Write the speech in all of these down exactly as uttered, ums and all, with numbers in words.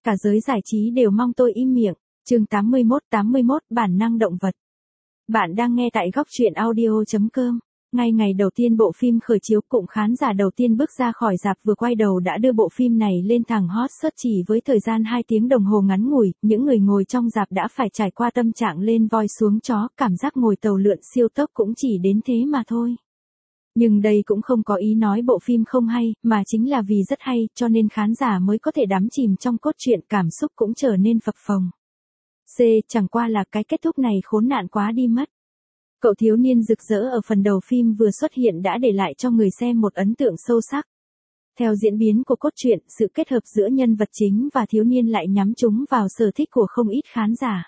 cả giới giải trí đều mong tôi im miệng. Chương tám mươi mốt tám mươi mốt Bản năng động vật. Bạn đang nghe tại góc truyện audio chấm com. Ngay ngày đầu tiên bộ phim khởi chiếu, cụm khán giả đầu tiên bước ra khỏi rạp vừa quay đầu đã đưa bộ phim này lên thẳng hot search chỉ với thời gian hai tiếng đồng hồ ngắn ngủi, những người ngồi trong rạp đã phải trải qua tâm trạng lên voi xuống chó, cảm giác ngồi tàu lượn siêu tốc cũng chỉ đến thế mà thôi. Nhưng đây cũng không có ý nói bộ phim không hay, mà chính là vì rất hay, cho nên khán giả mới có thể đắm chìm trong cốt truyện, cảm xúc cũng trở nên phập phồng. C. Chẳng qua là cái kết thúc này khốn nạn quá đi mất. Cậu thiếu niên rực rỡ ở phần đầu phim vừa xuất hiện đã để lại cho người xem một ấn tượng sâu sắc. Theo diễn biến của cốt truyện, sự kết hợp giữa nhân vật chính và thiếu niên lại nhắm trúng vào sở thích của không ít khán giả.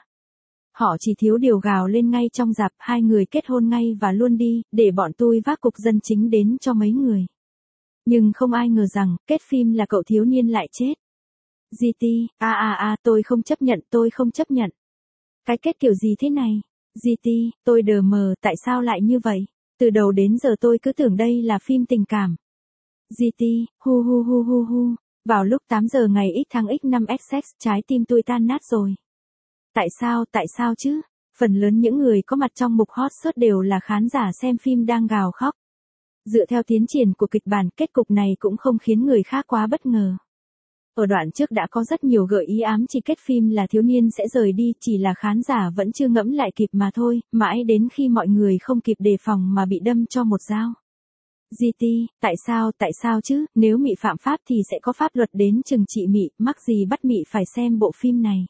Họ chỉ thiếu điều gào lên ngay trong rạp, hai người kết hôn ngay và luôn đi, để bọn tôi vác cục dân chính đến cho mấy người. Nhưng không ai ngờ rằng, kết phim là cậu thiếu niên lại chết. giê tê, a a a, tôi không chấp nhận, tôi không chấp nhận. Cái kết kiểu gì thế này? giê tê, tôi đờ mờ, tại sao lại như vậy? Từ đầu đến giờ tôi cứ tưởng đây là phim tình cảm. giê tê, hu hu hu hu hu, vào lúc tám giờ ngày X tháng X năm ích ích, trái tim tôi tan nát rồi. Tại sao, tại sao chứ? Phần lớn những người có mặt trong mục hot search đều là khán giả xem phim đang gào khóc. Dựa theo tiến triển của kịch bản, kết cục này cũng không khiến người khác quá bất ngờ. Ở đoạn trước đã có rất nhiều gợi ý ám chỉ kết phim là thiếu niên sẽ rời đi, chỉ là khán giả vẫn chưa ngẫm lại kịp mà thôi, mãi đến khi mọi người không kịp đề phòng mà bị đâm cho một dao. giê tê, tại sao, tại sao chứ, nếu Mị phạm pháp thì sẽ có pháp luật đến trừng trị Mị, mắc gì bắt Mị phải xem bộ phim này.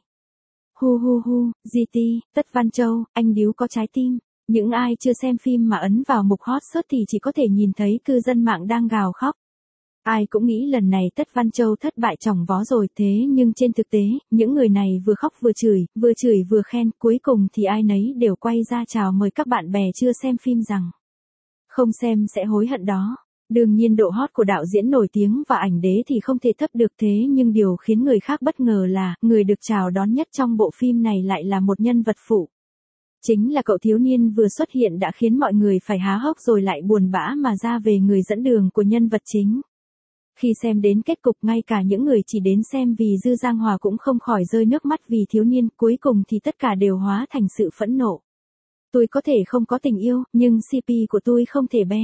Hu hu hu, giê tê, Tất Văn Châu, anh điếu có trái tim. Những ai chưa xem phim mà ấn vào mục hot search thì chỉ có thể nhìn thấy cư dân mạng đang gào khóc. Ai cũng nghĩ lần này Tất Văn Châu thất bại chỏng vó rồi, thế nhưng trên thực tế, những người này vừa khóc vừa chửi, vừa chửi vừa khen, cuối cùng thì ai nấy đều quay ra chào mời các bạn bè chưa xem phim rằng không xem sẽ hối hận đó. Đương nhiên độ hot của đạo diễn nổi tiếng và ảnh đế thì không thể thấp được, thế nhưng điều khiến người khác bất ngờ là, người được chào đón nhất trong bộ phim này lại là một nhân vật phụ. Chính là cậu thiếu niên vừa xuất hiện đã khiến mọi người phải há hốc rồi lại buồn bã mà ra về người dẫn đường của nhân vật chính. Khi xem đến kết cục, ngay cả những người chỉ đến xem vì Dư Giang Hòa cũng không khỏi rơi nước mắt vì thiếu niên, cuối cùng thì tất cả đều hóa thành sự phẫn nộ. Tôi có thể không có tình yêu, nhưng xê pê của tôi không thể be.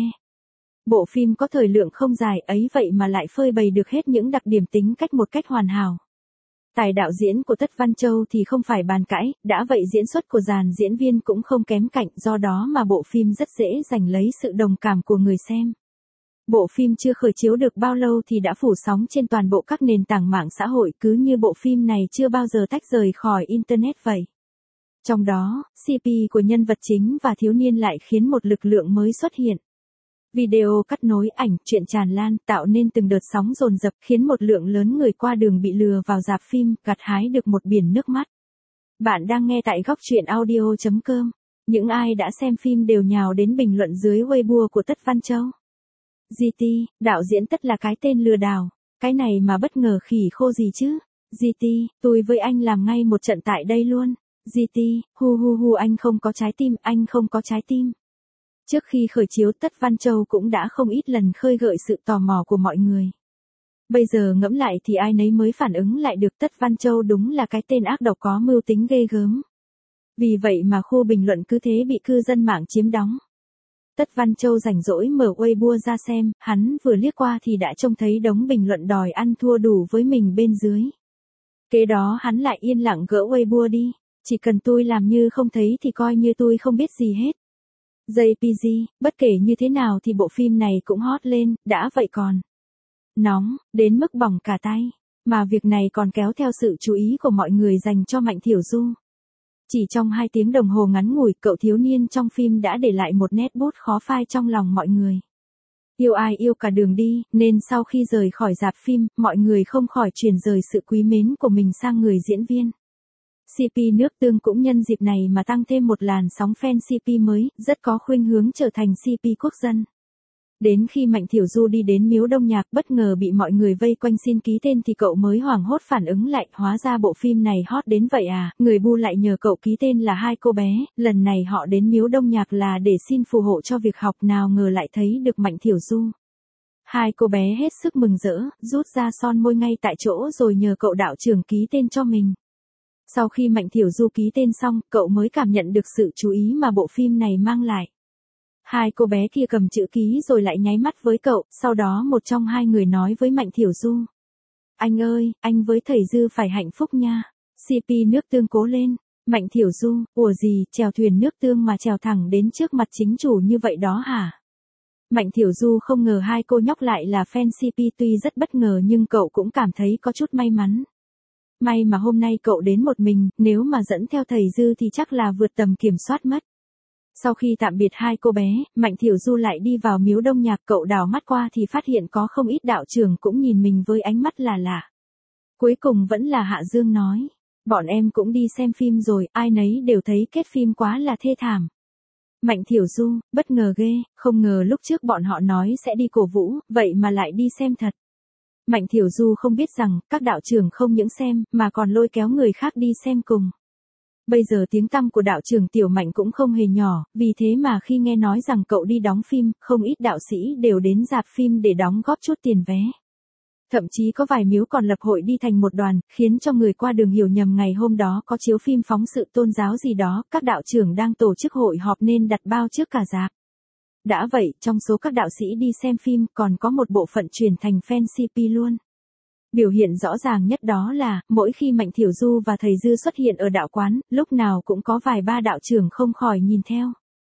Bộ phim có thời lượng không dài ấy vậy mà lại phơi bày được hết những đặc điểm tính cách một cách hoàn hảo. Tài đạo diễn của Tất Văn Châu thì không phải bàn cãi, đã vậy diễn xuất của dàn diễn viên cũng không kém cạnh, do đó mà bộ phim rất dễ giành lấy sự đồng cảm của người xem. Bộ phim chưa khởi chiếu được bao lâu thì đã phủ sóng trên toàn bộ các nền tảng mạng xã hội, cứ như bộ phim này chưa bao giờ tách rời khỏi Internet vậy. Trong đó, xê pê của nhân vật chính và thiếu niên lại khiến một lực lượng mới xuất hiện. Video cắt nối ảnh, chuyện tràn lan, tạo nên từng đợt sóng dồn dập, khiến một lượng lớn người qua đường bị lừa vào rạp phim, gặt hái được một biển nước mắt. Bạn đang nghe tại góc truyện audio chấm com. Những ai đã xem phim đều nhào đến bình luận dưới Weibo của Tất Văn Châu. giê tê, đạo diễn Tất là cái tên lừa đảo, cái này mà bất ngờ khỉ khô gì chứ. giê tê, tôi với anh làm ngay một trận tại đây luôn. giê tê, hu hu hu, anh không có trái tim, anh không có trái tim. Trước khi khởi chiếu, Tất Văn Châu cũng đã không ít lần khơi gợi sự tò mò của mọi người. Bây giờ ngẫm lại thì ai nấy mới phản ứng lại được Tất Văn Châu đúng là cái tên ác độc có mưu tính ghê gớm. Vì vậy mà khu bình luận cứ thế bị cư dân mạng chiếm đóng. Tất Văn Châu rảnh rỗi mở Weibo ra xem, hắn vừa liếc qua thì đã trông thấy đống bình luận đòi ăn thua đủ với mình bên dưới. Kế đó hắn lại yên lặng gỡ Weibo đi, chỉ cần tôi làm như không thấy thì coi như tôi không biết gì hết. jê pê giê, bất kể như thế nào thì bộ phim này cũng hot lên, đã vậy còn nóng, đến mức bỏng cả tay, mà việc này còn kéo theo sự chú ý của mọi người dành cho Mạnh Thiểu Du. Chỉ trong hai tiếng đồng hồ ngắn ngủi, cậu thiếu niên trong phim đã để lại một nét bút khó phai trong lòng mọi người. Yêu ai yêu cả đường đi, nên sau khi rời khỏi rạp phim, mọi người không khỏi chuyển rời sự quý mến của mình sang người diễn viên. xê pê nước tương cũng nhân dịp này mà tăng thêm một làn sóng fan xê pê mới, rất có khuynh hướng trở thành xê pê quốc dân. Đến khi Mạnh Thiểu Du đi đến Miếu Đông Nhạc bất ngờ bị mọi người vây quanh xin ký tên thì cậu mới hoảng hốt phản ứng lại, hóa ra bộ phim này hot đến vậy à, người bu lại nhờ cậu ký tên là hai cô bé, lần này họ đến Miếu Đông Nhạc là để xin phù hộ cho việc học, nào ngờ lại thấy được Mạnh Thiểu Du. Hai cô bé hết sức mừng rỡ, rút ra son môi ngay tại chỗ rồi nhờ cậu đạo trưởng ký tên cho mình. Sau khi Mạnh Thiểu Du ký tên xong, cậu mới cảm nhận được sự chú ý mà bộ phim này mang lại. Hai cô bé kia cầm chữ ký rồi lại nháy mắt với cậu, sau đó một trong hai người nói với Mạnh Thiểu Du. Anh ơi, anh với thầy Dư phải hạnh phúc nha. xê pê nước tương cố lên. Mạnh Thiểu Du, ủa gì, chèo thuyền nước tương mà chèo thẳng đến trước mặt chính chủ như vậy đó hả? Mạnh Thiểu Du không ngờ hai cô nhóc lại là fan xê pê, tuy rất bất ngờ nhưng cậu cũng cảm thấy có chút may mắn. May mà hôm nay cậu đến một mình, nếu mà dẫn theo thầy Dư thì chắc là vượt tầm kiểm soát mất. Sau khi tạm biệt hai cô bé, Mạnh Thiểu Du lại đi vào miếu Đông Nhạc, cậu đảo mắt qua thì phát hiện có không ít đạo trưởng cũng nhìn mình với ánh mắt là lạ. Cuối cùng vẫn là Hạ Dương nói, bọn em cũng đi xem phim rồi, ai nấy đều thấy kết phim quá là thê thảm. Mạnh Thiểu Du, bất ngờ ghê, không ngờ lúc trước bọn họ nói sẽ đi cổ vũ, vậy mà lại đi xem thật. Mạnh Thiểu Du không biết rằng, các đạo trưởng không những xem, mà còn lôi kéo người khác đi xem cùng. Bây giờ tiếng tăm của đạo trưởng Tiểu Mạnh cũng không hề nhỏ, vì thế mà khi nghe nói rằng cậu đi đóng phim, không ít đạo sĩ đều đến rạp phim để đóng góp chút tiền vé. Thậm chí có vài miếu còn lập hội đi thành một đoàn, khiến cho người qua đường hiểu nhầm ngày hôm đó có chiếu phim phóng sự tôn giáo gì đó, các đạo trưởng đang tổ chức hội họp nên đặt bao trước cả rạp. Đã vậy, trong số các đạo sĩ đi xem phim còn có một bộ phận chuyển thành fan xê pê luôn. Biểu hiện rõ ràng nhất đó là, mỗi khi Mạnh Thiểu Du và thầy Dư xuất hiện ở đạo quán, lúc nào cũng có vài ba đạo trưởng không khỏi nhìn theo.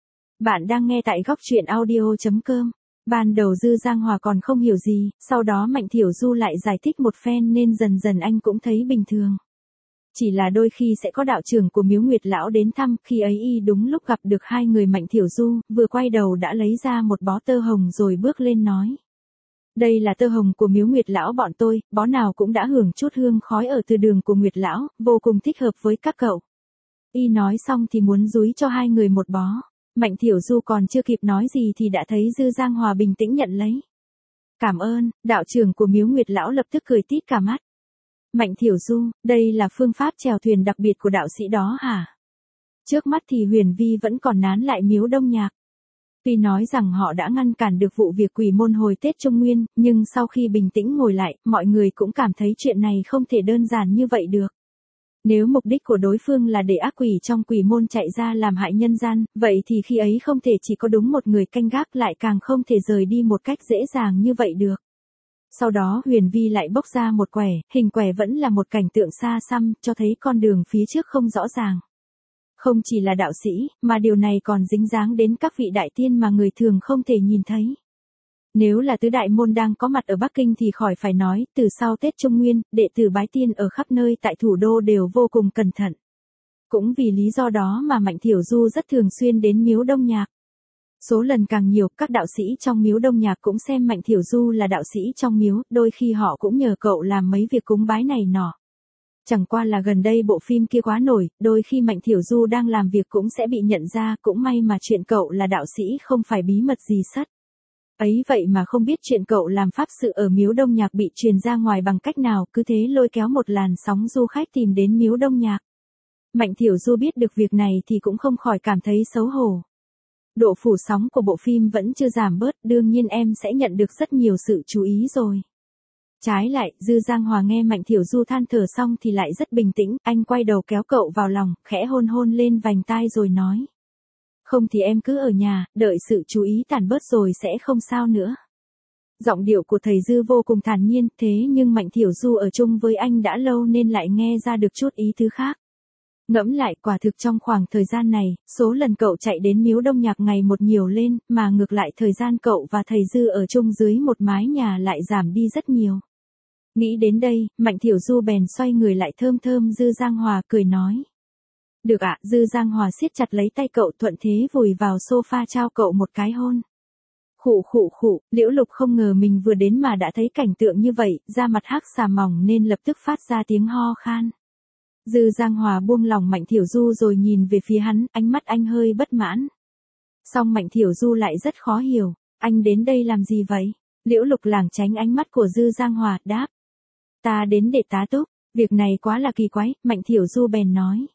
Bạn đang nghe tại góc truyện audio chấm com. Ban đầu Dư Giang Hòa còn không hiểu gì, sau đó Mạnh Thiểu Du lại giải thích một phen nên dần dần anh cũng thấy bình thường. Chỉ là đôi khi sẽ có đạo trưởng của miếu Nguyệt Lão đến thăm, khi ấy y đúng lúc gặp được hai người Mạnh Thiểu Du, vừa quay đầu đã lấy ra một bó tơ hồng rồi bước lên nói. Đây là tơ hồng của miếu Nguyệt Lão bọn tôi, bó nào cũng đã hưởng chút hương khói ở từ đường của Nguyệt Lão, vô cùng thích hợp với các cậu. Y nói xong thì muốn dúi cho hai người một bó. Mạnh Thiểu Du còn chưa kịp nói gì thì đã thấy Dư Giang Hòa bình tĩnh nhận lấy. Cảm ơn, đạo trưởng của miếu Nguyệt Lão lập tức cười tít cả mắt. Mạnh Thiểu Du, đây là phương pháp chèo thuyền đặc biệt của đạo sĩ đó hả? Trước mắt thì Huyền Vi vẫn còn nán lại miếu Đông Nhạc. Tuy nói rằng họ đã ngăn cản được vụ việc quỷ môn hồi Tết Trung Nguyên, nhưng sau khi bình tĩnh ngồi lại, mọi người cũng cảm thấy chuyện này không thể đơn giản như vậy được. Nếu mục đích của đối phương là để ác quỷ trong quỷ môn chạy ra làm hại nhân gian, vậy thì khi ấy không thể chỉ có đúng một người canh gác, lại càng không thể rời đi một cách dễ dàng như vậy được. Sau đó Huyền Vi lại bốc ra một quẻ, hình quẻ vẫn là một cảnh tượng xa xăm, cho thấy con đường phía trước không rõ ràng. Không chỉ là đạo sĩ, mà điều này còn dính dáng đến các vị đại tiên mà người thường không thể nhìn thấy. Nếu là tứ đại môn đang có mặt ở Bắc Kinh thì khỏi phải nói, từ sau Tết Trung Nguyên, đệ tử bái tiên ở khắp nơi tại thủ đô đều vô cùng cẩn thận. Cũng vì lý do đó mà Mạnh Thiểu Du rất thường xuyên đến miếu Đông Nhạc. Số lần càng nhiều, các đạo sĩ trong miếu Đông Nhạc cũng xem Mạnh Thiểu Du là đạo sĩ trong miếu, đôi khi họ cũng nhờ cậu làm mấy việc cúng bái này nọ. Chẳng qua là gần đây bộ phim kia quá nổi, đôi khi Mạnh Thiểu Du đang làm việc cũng sẽ bị nhận ra, cũng may mà chuyện cậu là đạo sĩ không phải bí mật gì sất. Ấy vậy mà không biết chuyện cậu làm pháp sự ở miếu Đông Nhạc bị truyền ra ngoài bằng cách nào, cứ thế lôi kéo một làn sóng du khách tìm đến miếu Đông Nhạc. Mạnh Thiểu Du biết được việc này thì cũng không khỏi cảm thấy xấu hổ. Độ phủ sóng của bộ phim vẫn chưa giảm bớt, đương nhiên em sẽ nhận được rất nhiều sự chú ý rồi. Trái lại, Dư Giang Hòa nghe Mạnh Thiểu Du than thở xong thì lại rất bình tĩnh, anh quay đầu kéo cậu vào lòng, khẽ hôn hôn lên vành tai rồi nói. Không thì em cứ ở nhà, đợi sự chú ý tản bớt rồi sẽ không sao nữa. Giọng điệu của thầy Dư vô cùng thản nhiên, thế nhưng Mạnh Thiểu Du ở chung với anh đã lâu nên lại nghe ra được chút ý thứ khác. Ngẫm lại, quả thực trong khoảng thời gian này, số lần cậu chạy đến miếu Đông Nhạc ngày một nhiều lên, mà ngược lại thời gian cậu và thầy Dư ở chung dưới một mái nhà lại giảm đi rất nhiều. Nghĩ đến đây, Mạnh Thiểu Du bèn xoay người lại thơm thơm Dư Giang Hòa, cười nói. Được ạ, Dư Giang Hòa siết chặt lấy tay cậu, thuận thế vùi vào sofa trao cậu một cái hôn. Khụ khụ khụ, Liễu Lục không ngờ mình vừa đến mà đã thấy cảnh tượng như vậy, da mặt hắc xà mỏng nên lập tức phát ra tiếng ho khan. Dư Giang Hòa buông lòng Mạnh Thiểu Du rồi nhìn về phía hắn, ánh mắt anh hơi bất mãn. Song Mạnh Thiểu Du lại rất khó hiểu, anh đến đây làm gì vậy? Liễu Lục lảng tránh ánh mắt của Dư Giang Hòa, đáp. Ta đến để tá túc, việc này quá là kỳ quái, Mạnh Thiểu Du bèn nói.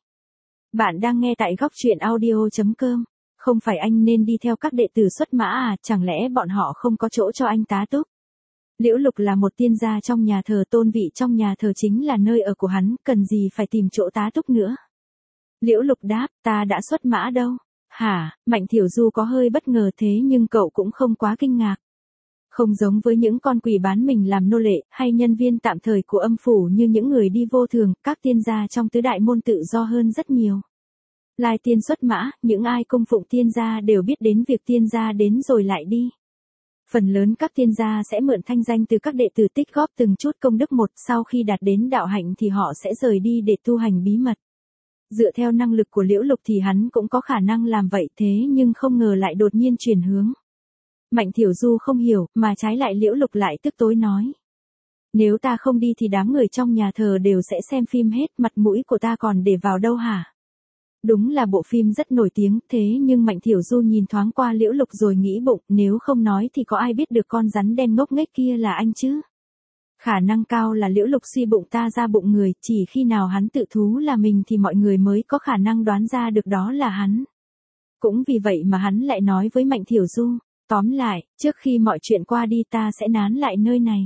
Bạn đang nghe tại góc truyện audio chấm com, không phải anh nên đi theo các đệ tử xuất mã à, chẳng lẽ bọn họ không có chỗ cho anh tá túc? Liễu Lục là một tiên gia trong nhà thờ, tôn vị trong nhà thờ chính là nơi ở của hắn, cần gì phải tìm chỗ tá túc nữa. Liễu Lục đáp, ta đã xuất mã đâu. Hả, Mạnh Thiểu Du có hơi bất ngờ thế nhưng cậu cũng không quá kinh ngạc. Không giống với những con quỷ bán mình làm nô lệ, hay nhân viên tạm thời của âm phủ như những người đi vô thường, các tiên gia trong tứ đại môn tự do hơn rất nhiều. Lai tiên xuất mã, những ai cung phụng tiên gia đều biết đến việc tiên gia đến rồi lại đi. Phần lớn các tiên gia sẽ mượn thanh danh từ các đệ tử tích góp từng chút công đức một, sau khi đạt đến đạo hạnh thì họ sẽ rời đi để tu hành bí mật. Dựa theo năng lực của Liễu Lục thì hắn cũng có khả năng làm vậy, thế nhưng không ngờ lại đột nhiên chuyển hướng. Mạnh Thiểu Du không hiểu, mà trái lại Liễu Lục lại tức tối nói. Nếu ta không đi thì đám người trong nhà thờ đều sẽ xem phim hết, mặt mũi của ta còn để vào đâu hả? Đúng là bộ phim rất nổi tiếng, thế nhưng Mạnh Thiểu Du nhìn thoáng qua Liễu Lục rồi nghĩ bụng, nếu không nói thì có ai biết được con rắn đen ngốc nghếch kia là anh chứ? Khả năng cao là Liễu Lục suy bụng ta ra bụng người, chỉ khi nào hắn tự thú là mình thì mọi người mới có khả năng đoán ra được đó là hắn. Cũng vì vậy mà hắn lại nói với Mạnh Thiểu Du, tóm lại, trước khi mọi chuyện qua đi ta sẽ nán lại nơi này.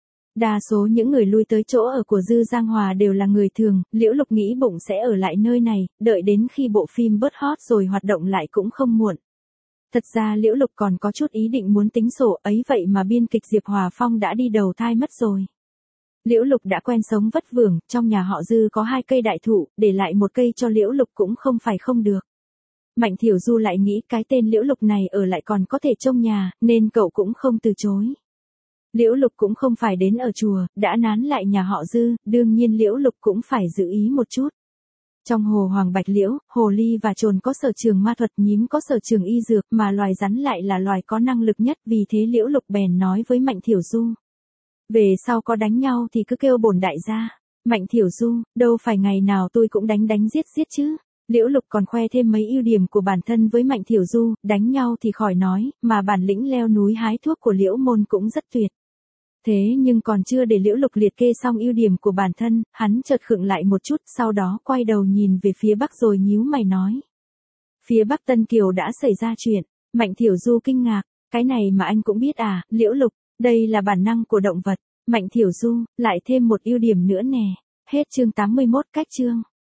Đa số những người lui tới chỗ ở của Dư Giang Hòa đều là người thường, Liễu Lục nghĩ bụng sẽ ở lại nơi này, đợi đến khi bộ phim bớt hot rồi hoạt động lại cũng không muộn. Thật ra Liễu Lục còn có chút ý định muốn tính sổ ấy, vậy mà biên kịch Diệp Hòa Phong đã đi đầu thai mất rồi. Liễu Lục đã quen sống vất vưởng, trong nhà họ Dư có hai cây đại thụ, để lại một cây cho Liễu Lục cũng không phải không được. Mạnh Thiểu Du lại nghĩ cái tên Liễu Lục này ở lại còn có thể trông nhà, nên cậu cũng không từ chối. Liễu Lục cũng không phải đến ở chùa, đã nán lại nhà họ Dư, đương nhiên Liễu Lục cũng phải giữ ý một chút. Trong hồ Hoàng Bạch Liễu, hồ ly và trồn có sở trường ma thuật, nhím có sở trường y dược, mà loài rắn lại là loài có năng lực nhất, vì thế Liễu Lục bèn nói với Mạnh Thiểu Du. Về sau có đánh nhau thì cứ kêu bổn đại gia. Mạnh Thiểu Du, đâu phải ngày nào tôi cũng đánh đánh giết giết chứ. Liễu Lục còn khoe thêm mấy ưu điểm của bản thân với Mạnh Thiểu Du, đánh nhau thì khỏi nói, mà bản lĩnh leo núi hái thuốc của Liễu Môn cũng rất tuyệt. Thế nhưng còn chưa để Liễu Lục liệt kê xong ưu điểm của bản thân, hắn chợt khựng lại một chút, sau đó quay đầu nhìn về phía Bắc rồi nhíu mày nói. Phía Bắc Tân Kiều đã xảy ra chuyện. Mạnh Thiểu Du kinh ngạc, cái này mà anh cũng biết à? Liễu Lục, đây là bản năng của động vật. Mạnh Thiểu Du, lại thêm một ưu điểm nữa nè. Hết chương tám mươi mốt, cách chương.